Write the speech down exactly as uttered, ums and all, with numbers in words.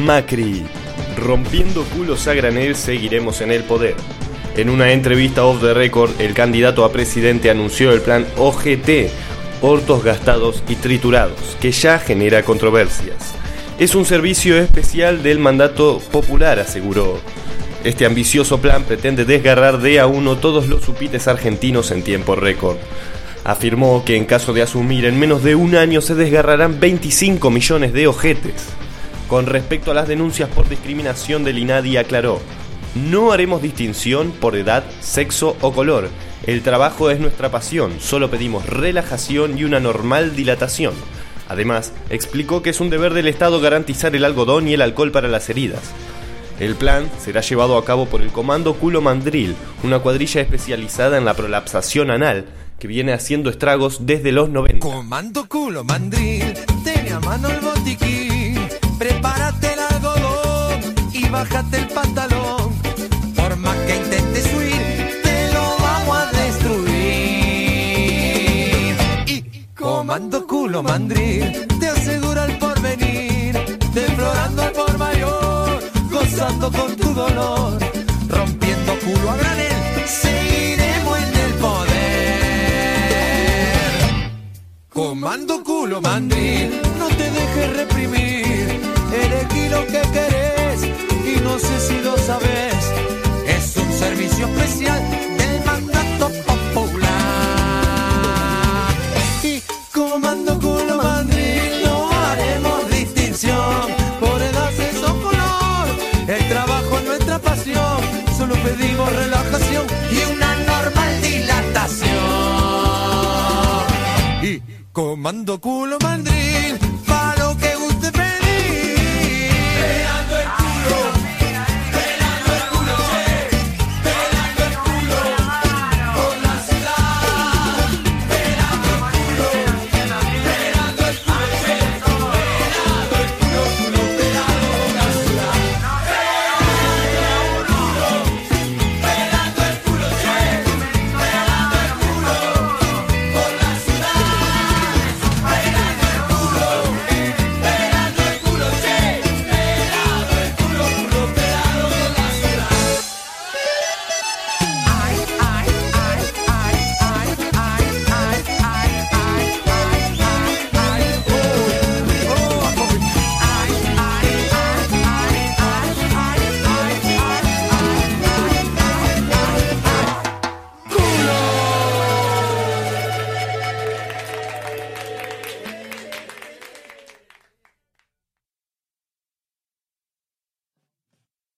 Macri. Rompiendo culos a granel, seguiremos en el poder. En una entrevista off the record, el candidato a presidente anunció el plan O G T, Hortos Gastados y Triturados, que ya genera controversias. Es un servicio especial del mandato popular, aseguró. Este ambicioso plan pretende desgarrar de a uno todos los supites argentinos en tiempo récord. Afirmó que en caso de asumir en menos de un año se desgarrarán veinticinco millones de ojetes. Con respecto a las denuncias por discriminación del INADI, aclaró: no haremos distinción por edad, sexo o color. El trabajo es nuestra pasión, solo pedimos relajación y una normal dilatación. Además, explicó que es un deber del Estado garantizar el algodón y el alcohol para las heridas. El plan será llevado a cabo por el Comando Culo Mandril, una cuadrilla especializada en la prolapsación anal, que viene haciendo estragos desde los noventa. Comando Culo Mandril, ten a mano el botiquín, prepárate el algodón y bájate el pantalón. Por más que intentes huir, te lo vamos a destruir. Y Comando Culo Mandril te asegura el porvenir, deflorando el por mayor, gozando con tu dolor, rompiendo culo a granel, seguiremos en el poder. Comando Culo Mandril, no te dejes reprimir, elegí lo que querés y no sé si lo sabes, es un servicio especial del mandato popular. Y Comando Culo Mandril, no haremos distinción por edad, sexo o color, el trabajo es nuestra pasión, solo pedimos relajación y una normal dilatación. Y Comando Culo Mandril,